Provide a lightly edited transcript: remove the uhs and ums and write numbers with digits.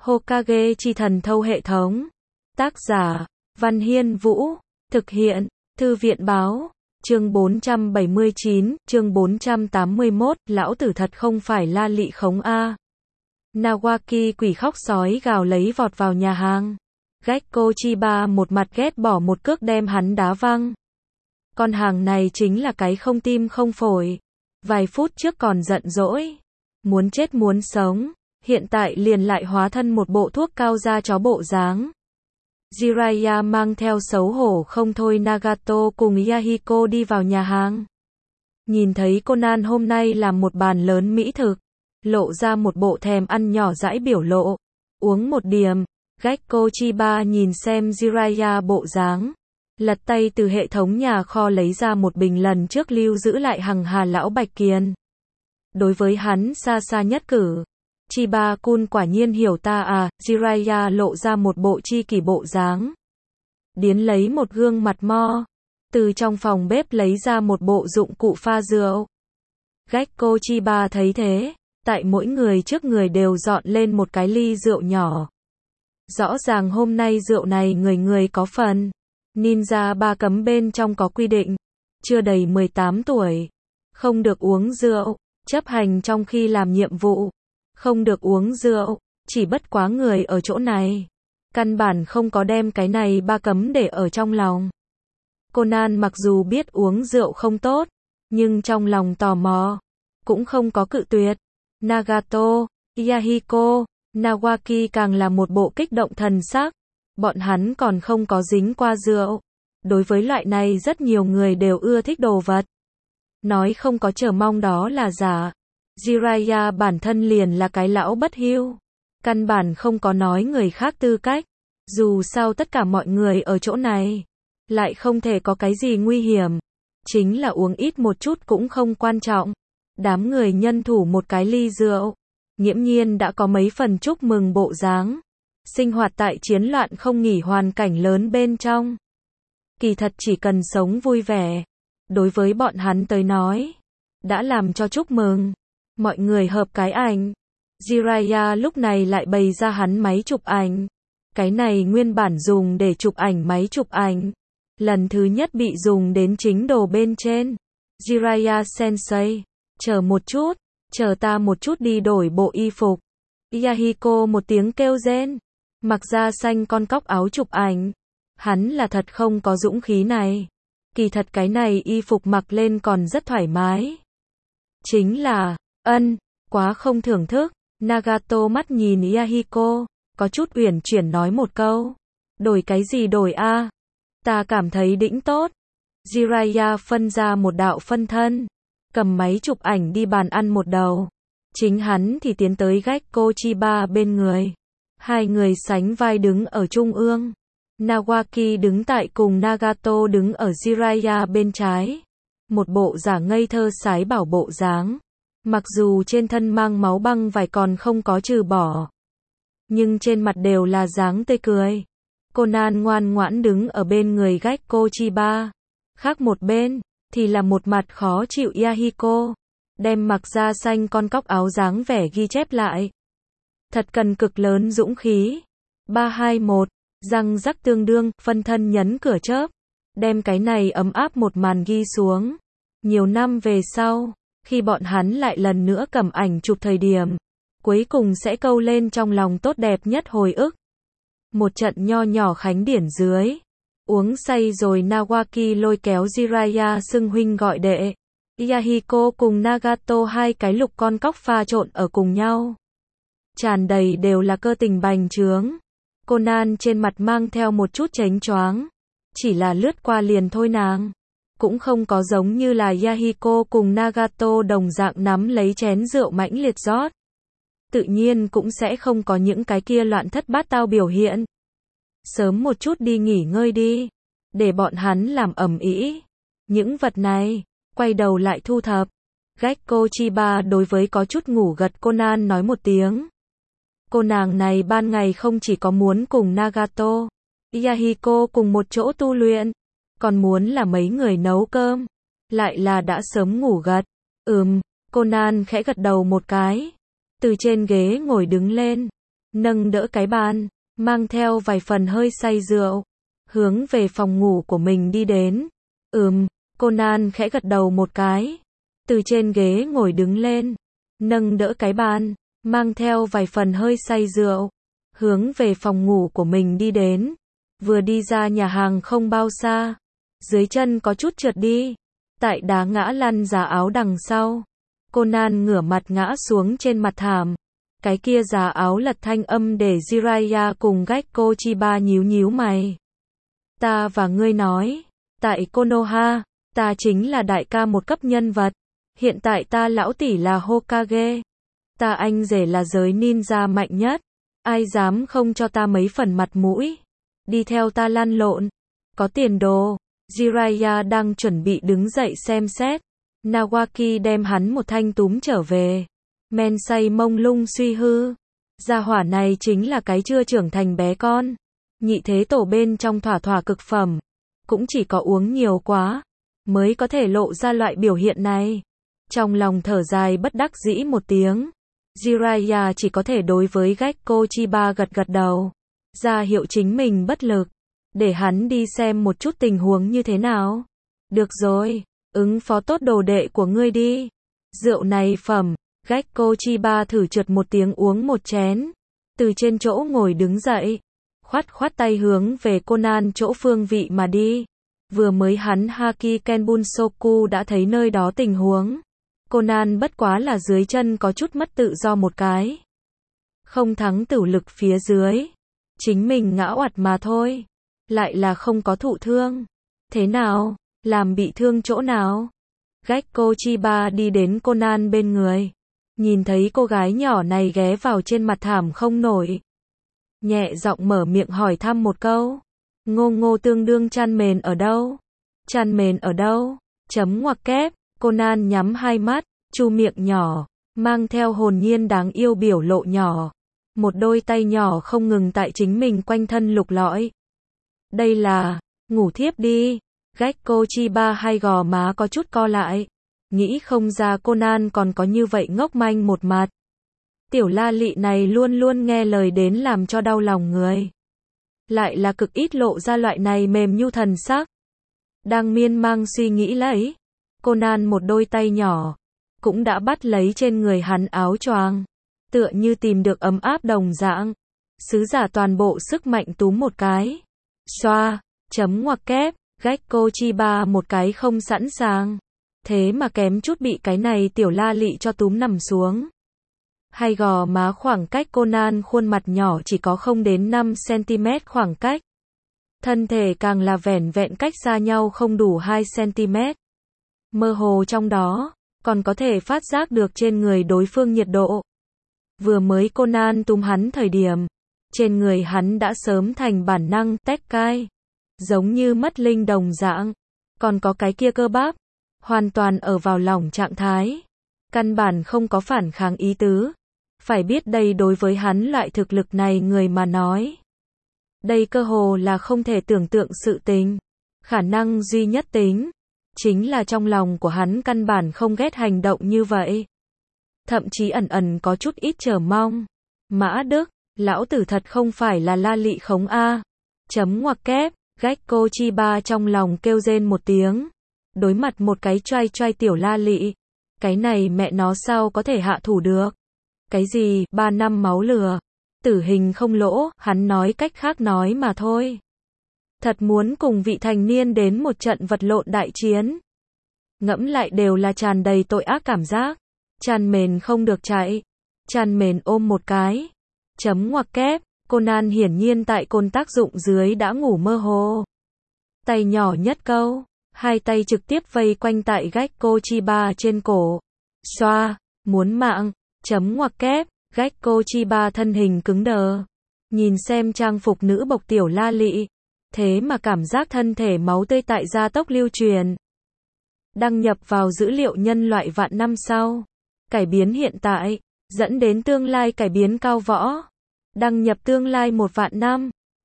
Hokage chi thần thâu hệ thống. Tác giả, Văn Hiên Vũ. Thực hiện, Thư viện báo. Chương 479, chương 481, lão tử thật không phải la lị khống a. Nawaki quỷ khóc sói gào lấy vọt vào nhà hàng. Gekko Chiba một mặt ghét bỏ một cước đem hắn đá văng. Con hàng này chính là cái không tim không phổi. Vài phút trước còn giận dỗi, muốn chết muốn sống, hiện tại liền lại hóa thân một bộ thuốc cao da chó bộ dáng. Jiraiya mang theo xấu hổ không thôi Nagato cùng Yahiko đi vào nhà hàng. Nhìn thấy Conan hôm nay làm một bàn lớn mỹ thực, lộ ra một bộ thèm ăn nhỏ dãi biểu lộ. Uống một điềm, Gekko Chiba nhìn xem Jiraiya bộ dáng, lật tay từ hệ thống nhà kho lấy ra một bình lần trước lưu giữ lại hằng hà lão Bạch Kiền. Đối với hắn xa xa nhất cử. Chiba-kun quả nhiên hiểu ta à, Jiraiya lộ ra một bộ chi kỷ bộ dáng. Điến lấy một gương mặt mo, từ trong phòng bếp lấy ra một bộ dụng cụ pha rượu. Gekko Chiba thấy thế, tại mỗi người trước người đều dọn lên một cái ly rượu nhỏ. Rõ ràng hôm nay rượu này người người có phần. Ninja ba cấm bên trong có quy định, chưa đầy 18 tuổi, không được uống rượu, chấp hành trong khi làm nhiệm vụ. Không được uống rượu, chỉ bất quá người ở chỗ này. Căn bản không có đem cái này ba cấm để ở trong lòng. Conan mặc dù biết uống rượu không tốt, nhưng trong lòng tò mò, cũng không có cự tuyệt. Nagato, Yahiko, Nawaki càng là một bộ kích động thần sắc. Bọn hắn còn không có dính qua rượu. Đối với loại này rất nhiều người đều ưa thích đồ vật. Nói không có chờ mong đó là giả. Jiraiya bản thân liền là cái lão bất hiếu. Căn bản không có nói người khác tư cách. Dù sao tất cả mọi người ở chỗ này, lại không thể có cái gì nguy hiểm. Chính là uống ít một chút cũng không quan trọng. Đám người nhân thủ một cái ly rượu. Nghiễm nhiên đã có mấy phần chúc mừng bộ dáng. Sinh hoạt tại chiến loạn không nghỉ hoàn cảnh lớn bên trong. Kỳ thật chỉ cần sống vui vẻ. Đối với bọn hắn tới nói, đã làm cho chúc mừng. Mọi người hợp cái ảnh. Jiraiya lúc này lại bày ra hắn máy chụp ảnh. Cái này nguyên bản dùng để chụp ảnh máy chụp ảnh. Lần thứ nhất bị dùng đến chính đồ bên trên. Jiraiya sensei, chờ một chút, chờ ta một chút đi đổi bộ y phục. Yahiko một tiếng kêu rên, mặc da xanh con cóc áo chụp ảnh. Hắn là thật không có dũng khí này. Kỳ thật cái này y phục mặc lên còn rất thoải mái. Chính là, quá không thưởng thức. Nagato mắt nhìn Yahiko, có chút uyển chuyển nói một câu. Đổi cái gì đổi a? Ta cảm thấy đĩnh tốt. Jiraiya phân ra một đạo phân thân, cầm máy chụp ảnh đi bàn ăn một đầu. Chính hắn thì tiến tới Gekko Chiba bên người. Hai người sánh vai đứng ở trung ương. Nawaki đứng tại cùng Nagato đứng ở Jiraiya bên trái. Một bộ giả ngây thơ sái bảo bộ dáng. Mặc dù trên thân mang máu băng vải còn không có trừ bỏ, nhưng trên mặt đều là dáng tươi cười. Conan ngoan ngoãn đứng ở bên người Gekko Chiba. Khác một bên, thì là một mặt khó chịu Yahiko. Đem mặc da xanh con cóc áo dáng vẻ ghi chép lại. Thật cần cực lớn dũng khí. 3, 2, 1, răng rắc tương đương, phân thân nhấn cửa chớp. Đem cái này ấm áp một màn ghi xuống. Nhiều năm về sau, khi bọn hắn lại lần nữa cầm ảnh chụp thời điểm, cuối cùng sẽ câu lên trong lòng tốt đẹp nhất hồi ức. Một trận nho nhỏ khánh điển dưới. Uống say rồi Nawaki lôi kéo Jiraiya xưng huynh gọi đệ. Yahiko cùng Nagato hai cái lục con cóc pha trộn ở cùng nhau. Tràn đầy đều là cơ tình bành trướng. Conan trên mặt mang theo một chút chánh choáng. Chỉ là lướt qua liền thôi nàng. Cũng không có giống như là Yahiko cùng Nagato đồng dạng nắm lấy chén rượu mãnh liệt rót. Tự nhiên cũng sẽ không có những cái kia loạn thất bát tao biểu hiện. Sớm một chút đi nghỉ ngơi đi. Để bọn hắn làm ầm ĩ. Những vật này, quay đầu lại thu thập. Gekko Chiba đối với có chút ngủ gật Conan nói một tiếng. Cô nàng này ban ngày không chỉ có muốn cùng Nagato, Yahiko cùng một chỗ tu luyện, còn muốn là mấy người nấu cơm. Lại là đã sớm ngủ gật. Conan khẽ gật đầu một cái. Từ trên ghế ngồi đứng lên. nâng đỡ cái bàn, mang theo vài phần hơi say rượu, hướng về phòng ngủ của mình đi đến. Conan khẽ gật đầu một cái, từ trên ghế ngồi đứng lên, nâng đỡ cái bàn, mang theo vài phần hơi say rượu, hướng về phòng ngủ của mình đi đến. Vừa đi ra nhà hàng không bao xa, dưới chân có chút trượt đi, tại đá ngã lăn giá áo đằng sau. Conan ngửa mặt ngã xuống trên mặt thảm. Cái kia giá áo lật thanh âm để Jiraiya cùng Gekko Chiba nhíu nhíu mày. Ta và ngươi nói, tại Konoha, ta chính là đại ca một cấp nhân vật. Hiện tại ta lão tỷ là Hokage. Ta anh rể là giới ninja mạnh nhất. Ai dám không cho ta mấy phần mặt mũi. Đi theo ta lăn lộn. Có tiền đồ. Jiraiya đang chuẩn bị đứng dậy xem xét. Nawaki đem hắn một thanh túm trở về. Men say mông lung suy hư. Gia hỏa này chính là cái chưa trưởng thành bé con. Nhị thế tổ bên trong thỏa thỏa cực phẩm. Cũng chỉ có uống nhiều quá, mới có thể lộ ra loại biểu hiện này. Trong lòng thở dài bất đắc dĩ một tiếng. Jiraiya chỉ có thể đối với Gekko Chiba gật gật đầu. Ra hiệu chính mình bất lực. Để hắn đi xem một chút tình huống như thế nào. Được rồi, ứng phó tốt đồ đệ của ngươi đi. Rượu này phẩm. Gekko Chiba thử trượt một tiếng uống một chén. Từ trên chỗ ngồi đứng dậy. Khoát khoát tay hướng về Conan chỗ phương vị mà đi. Vừa mới hắn Haki Kenbunsoku đã thấy nơi đó tình huống. Conan bất quá là dưới chân có chút mất tự do một cái. Không thắng tửu lực phía dưới. Chính mình ngã oặt mà thôi. Lại là không có thụ thương. Thế nào? Làm bị thương chỗ nào? Gekko Chiba đi đến Conan bên người. Nhìn thấy cô gái nhỏ này ghé vào trên mặt thảm không nổi. Nhẹ giọng mở miệng hỏi thăm một câu. Ngô tương đương chăn mền ở đâu? Chăn mền ở đâu? Chấm ngoặc kép. Conan nhắm hai mắt, chu miệng nhỏ, mang theo hồn nhiên đáng yêu biểu lộ nhỏ. Một đôi tay nhỏ không ngừng tại chính mình quanh thân lục lọi. Đây là, ngủ thiếp đi. Gekko Chiba hai gò má có chút co lại. Nghĩ không ra Conan còn có như vậy ngốc manh một mặt. Tiểu la lị này luôn luôn nghe lời đến làm cho đau lòng người. Lại là cực ít lộ ra loại này mềm nhu thần sắc. Đang miên man suy nghĩ lấy. Conan một đôi tay nhỏ. Cũng đã bắt lấy trên người hắn áo choàng. Tựa như tìm được ấm áp đồng dạng. Sứ giả toàn bộ sức mạnh túm một cái. Xoa, chấm ngoặc kép. Gekko Chiba một cái không sẵn sàng. Thế mà kém chút bị cái này tiểu la lị cho túm nằm xuống. Hai gò má khoảng cách Conan khuôn mặt nhỏ chỉ có không đến 5 cm khoảng cách. Thân thể càng là vẻn vẹn cách xa nhau không đủ 2 cm. Mơ hồ trong đó, còn có thể phát giác được trên người đối phương nhiệt độ. Vừa mới Conan túm hắn thời điểm, trên người hắn đã sớm thành bản năng tách cai. Giống như mất linh đồng dạng. Còn có cái kia cơ bắp, hoàn toàn ở vào lỏng trạng thái. Căn bản không có phản kháng ý tứ. Phải biết đây đối với hắn loại thực lực này người mà nói. Đây cơ hồ là không thể tưởng tượng sự tình. Khả năng duy nhất tính. Chính là trong lòng của hắn căn bản không ghét hành động như vậy. Thậm chí ẩn ẩn có chút ít chờ mong. Mã Đức, lão tử thật không phải là la lị khống A. Chấm ngoặc kép, Gekko Chiba trong lòng kêu rên một tiếng. Đối mặt một cái choai choai tiểu la lị. Cái này mẹ nó sao có thể hạ thủ được. Cái gì, 3 năm máu lửa. Tử hình không lỗ, hắn nói cách khác nói mà thôi. Thật muốn cùng vị thành niên đến một trận vật lộn đại chiến. Ngẫm lại đều là tràn đầy tội ác cảm giác. Chăn mền không được chạy. Chăn mền ôm một cái. Chấm ngoặc kép, Conan hiển nhiên tại cồn tác dụng dưới đã ngủ mơ hồ. Tay nhỏ nhất câu. Hai tay trực tiếp vây quanh tại Gekko Chiba trên cổ. Xoa, muốn mạng. Chấm ngoặc kép, Gekko Chiba thân hình cứng đờ. Nhìn xem trang phục nữ bộc tiểu la lị. Thế mà cảm giác thân thể máu tươi tại gia tốc lưu truyền. Đăng nhập vào dữ liệu nhân loại vạn năm sau. Cải biến hiện tại, dẫn đến tương lai cải biến cao võ. Đăng nhập tương lai 1 vạn năm.